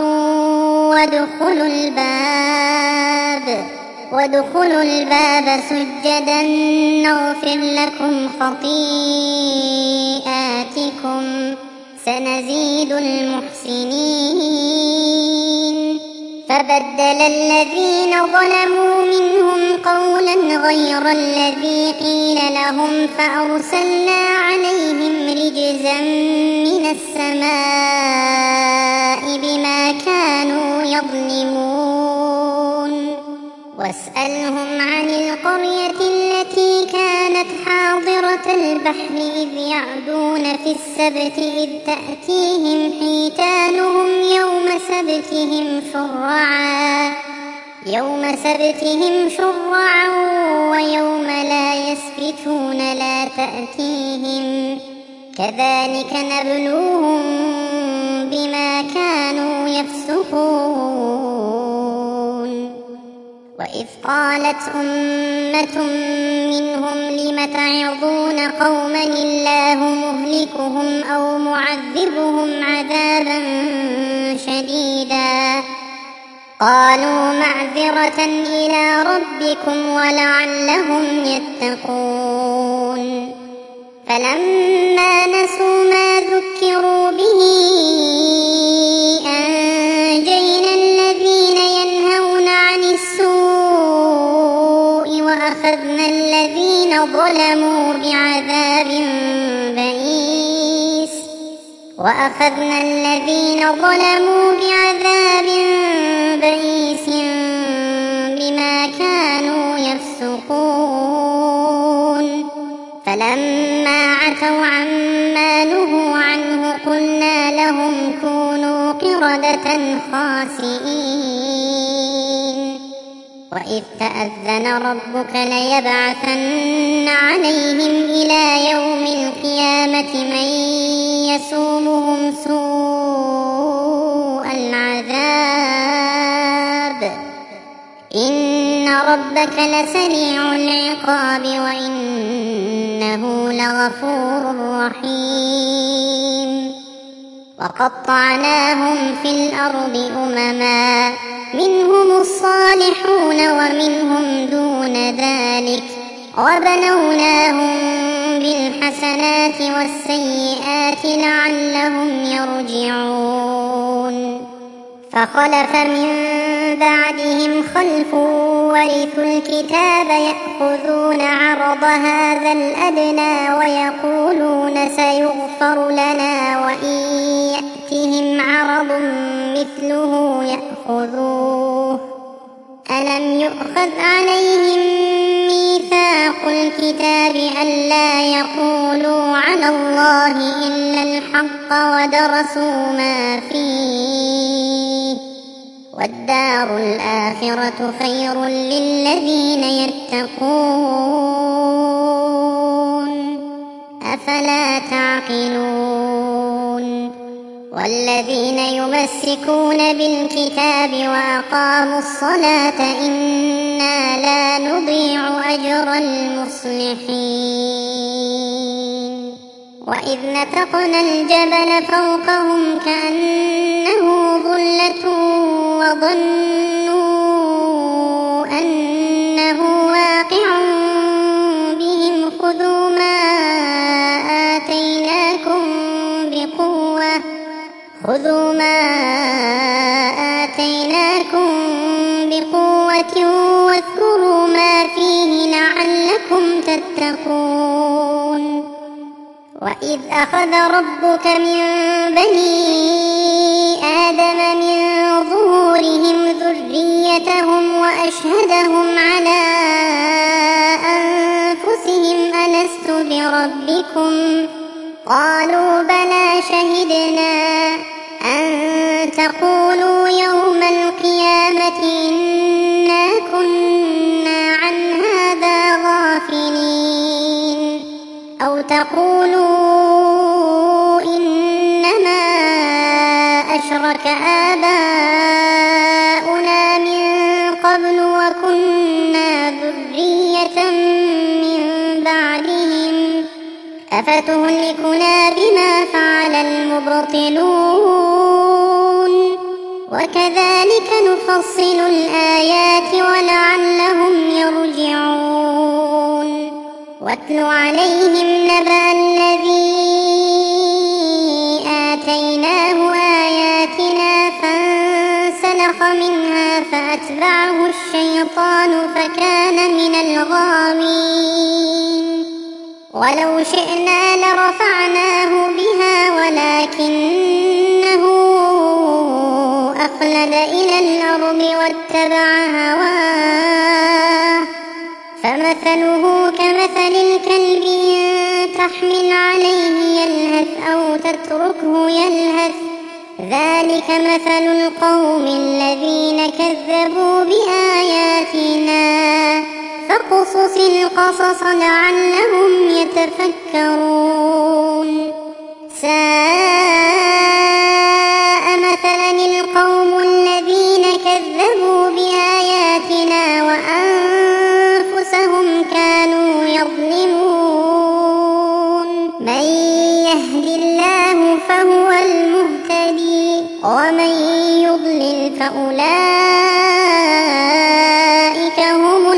Speaker 2: وادخلوا الباب سجدا نغفر لكم خطيئاتكم سنزيد المحسنين. فبدل الذين ظلموا منهم قولا غير الذي قيل لهم فأرسلنا عليهم رجزا من السماء بما كانوا يظلمون. واسألهم عن القرية التي كانت حاضرة البحر إذ يعدون في السبت إذ تأتيهم حيتانهم يوم سبتهم شرعا ويوم لا يسبتون لا تأتيهم كذلك نبلوهم بما كانوا يفسقون. وإذ قالت أمة منهم لم تعظون قوما الله مهلكهم أو معذبهم عذابا شديدا قالوا معذرة إلى ربكم ولعلهم يتقون. فلما نسوا ما ذكروا به أنجينا الذين ينهون عن السوء وأخذنا الذين ظلموا بعذاب بئيس بما كانوا يفسقون. فلما عتوا عما نهوا عنه قلنا لهم كونوا قردة خاسئين. وإذ تأذن ربك ليبعثن عليهم إلى يوم القيامة من يسومهم سوء العذاب إن ربك لسريع العقاب وإنه لغفور رحيم. وقطعناهم في الأرض أمما منهم الصالحون ومنهم دون ذلك وبلوناهم بالحسنات والسيئات لعلهم يرجعون. فخلف من بعدهم خلف ورثوا الكتاب يأخذون عرض هذا الأدنى ويقولون سيغفر لنا وإن يأتهم عرض مثله يأخذوه. ألم يؤخذ عليهم ميثاق الكتاب ألا يقولوا على الله إلا الحق ودرسوا ما فيه والدار الآخرة خير للذين يتقون أفلا تعقلون. والذين يمسكون بالكتاب وأقاموا الصلاة إنا لا نضيع أجر المصلحين. وإذ نتقنا الجبل فوقهم كأنه ظلة وظنوا أنه واقع بهم خذوا ما آتيناكم بقوة واذكروا ما فيه لعلكم تتقون. وإذ أخذ ربك من بني آدم من ظهورهم ذريتهم وأشهدهم على أنفسهم ألست بربكم قالوا بلى شهدنا أن تقولوا يوم القيامة إنا كنا عن هذا غافلين أو تقولوا إنما أشرك آباؤنا من قبل وكنا ذرية من بعدهم أفتهلكنا بما فعل المبطلون وكذلك نفصل الآيات ولعلهم يرجعون. واتل عليهم نبأ الذي آتيناه آياتنا فانسلخ منها فأتبعه الشيطان فكان من الغاوين. ولو شئنا لرفعناه بها ولكنه أخلد إلى الأرض واتبع هواه فمثله كمثل الكلب إن تحمل عليه يلهث أو تتركه يلهث ذلك مثل القوم الذين كذبوا بآياتنا فاقصص القصص لعلهم يتفكرون. ساء مثلا القوم الذين كذبوا بآياتنا وأنفسهم كانوا يظلمون. من يهد الله فهو المهتدي ومن يضلل فأولئك هم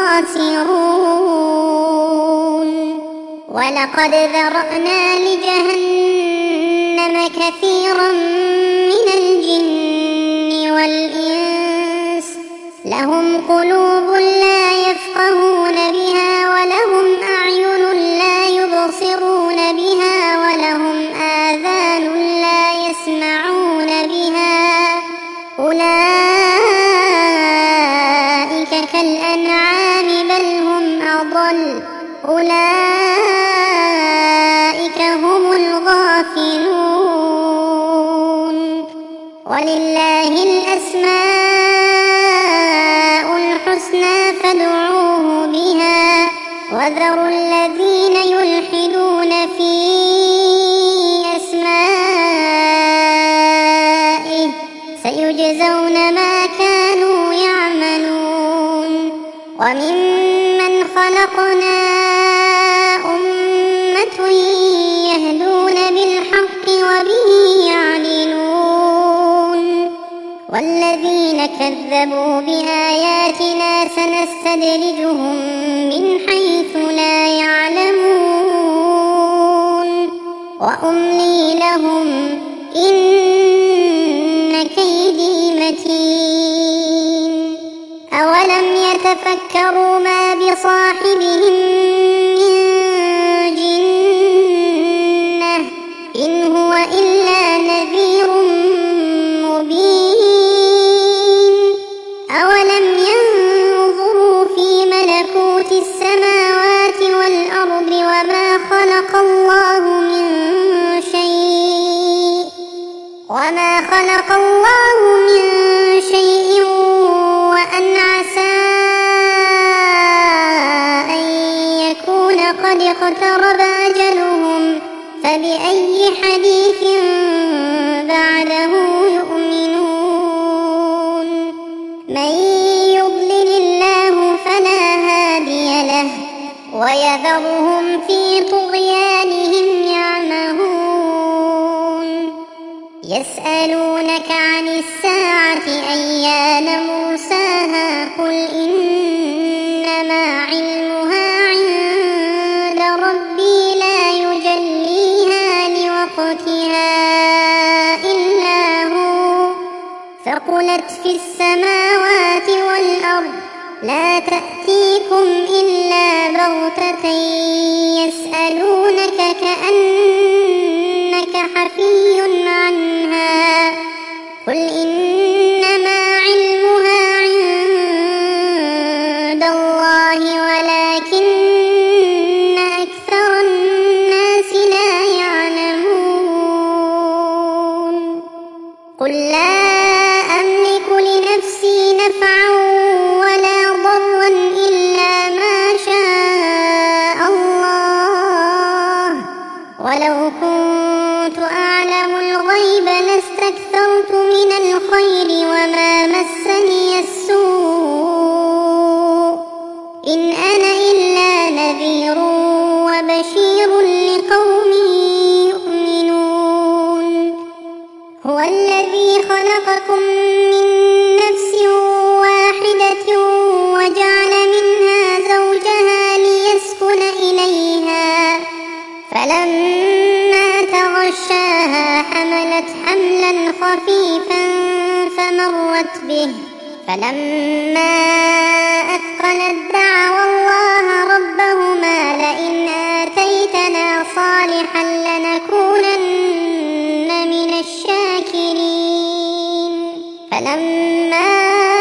Speaker 2: الخاسرون. ولقد ذرأنا لجهنم كثيرا من الجن والإنس لهم قلوب لا يفقهون بها ولهم أعين لا يبصرون بها ولهم آذان لا يسمعون بها أولئك كالأنعام بل هم أضل أولئك هم الغافلون. ولله الأسماء الحسنى فادعوه بها وذروا الذين يلحدون في أسمائه سيجزون ما كانوا يعملون. وممن خلقنا أمة يهدون بالحق وبه يعدلون. والذين كذبوا بآياتنا سنستدرجهم من حيث لا يعلمون وأملي لهم إن كيدي متين. أولم يتفكروا ما بصاحبهم من جنة إن هو إلا نذير مبين. أولم ينظروا في ملكوت السماوات والأرض وما خلق الله من شيء وأن عسى أن يكون قد اقترب أجلهم فبأي حديث بعده يؤمنون. من يضلل الله فلا هادي له ويذرهم في طغيانهم يعمهون. يسألونك عن الساعة أيان مرساها قل إنما علمها عند ربي لا يجليها لوقتها إلا هو ثقلت في السماوات والأرض لا تأتيكم إلا بغتة يسألونك كأنك حفي عنها قل إنما علمها عند الله ولكن أكثر الناس لا يعلمون. قل لا أملك لنفسي نفعا ولا ضرا إلا ما شاء الله ولو كنت أعلم الغيب لاستكثرت من الخير وما مسني السوء إن أنا إلا نذير وبشير لقوم يؤمنون. هو الذي خلقكم من نفس واحدة وجعل منها زوجها ليسكن إليها فلما تغشاها حملت حملا خفيفا فمرت به فلما أثقلت دعوا الله ربهما لئن آتيتنا صالحا لنكونن من الشاكرين. فلما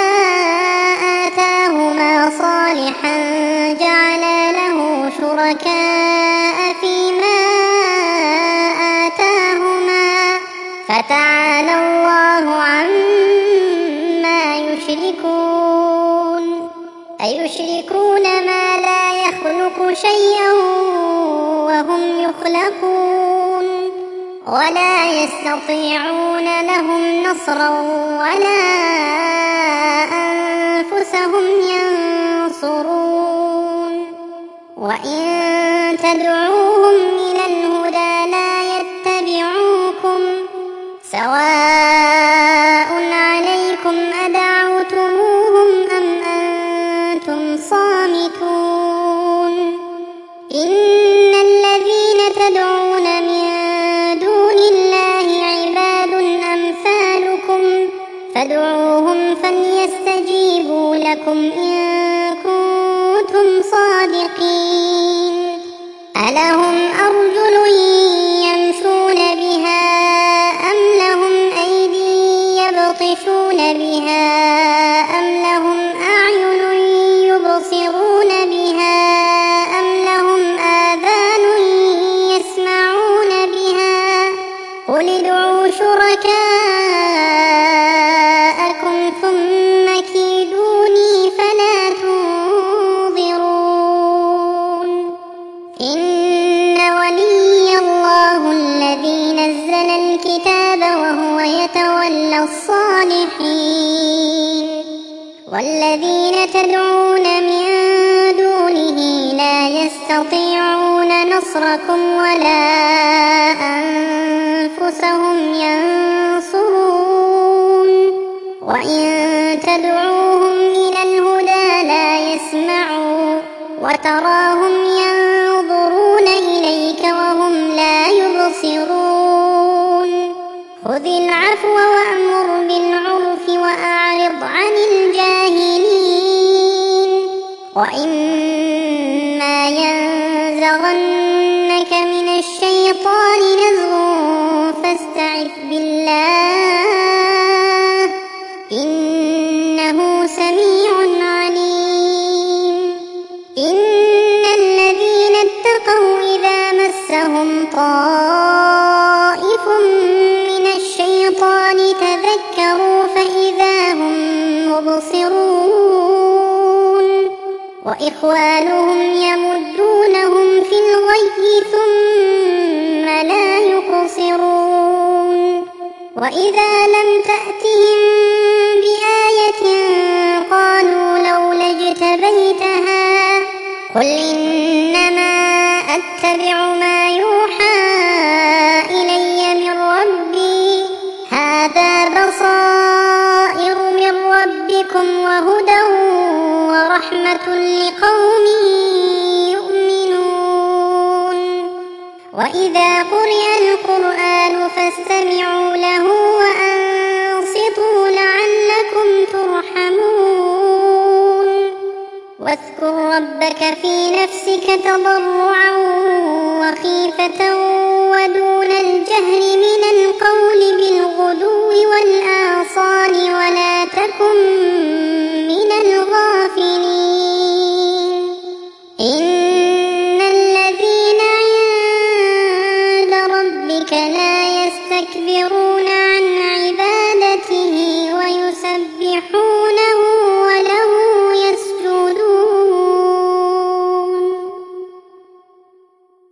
Speaker 2: آتاهما صالحا جعل له شركاء فيما آتاهما فتعالى الله عما يشركون. أيشركون ما لا يخلق شيئا وهم يخلقون ولا يستطيعون لهم نصرا ولا أنفسهم ينصرون. وإن تدعوهم إلى الهدى لا يتبعوكم سواء فادعوهم فليستجيبوا لكم إن كنتم صادقين ألهم أرجل يمشون بها أم لهم أيدي يبطشون بها أم لهم أعين يبصرون بها أم لهم آذان يسمعون بها قل ادعوا شركاءكم ثم كيدوني فلا تنظرون إن ولي الله الذي نزل الكتاب وهو يتولى الصالحين والذين تدعون من دونه لا يستطيعون نصركم ولا أنفسهم ينصرون وإن تدعوهم إلى الهدى لا يسمعوا وتراهم ينظرون إليك وهم لا يبصرون خذ العفو وأمر بالعرف وأعرض عن الجاهلين وإما ينزغنك من الشيطان نزغ فاستعذ بالله إنه سميع عليم إن الذين اتقوا إذا مسهم طائف من الشيطان تذكروا فإذا هم مبصرون وإخوانهم يمدونهم في الغي ثم لا يقصرون وإذا لم تأتهم بآية قالوا لولا اجتبيتها قل إنما أتبع ما يوحى إلي من ربي هذا بصائر من ربكم وهدى ورحمة لقوم يؤمنون وإذا قرئ القرآن فاستمعوا له وأنصتوا لعلكم ترحمون واذكر ربك في نفسك تضرعا وخيفة ودون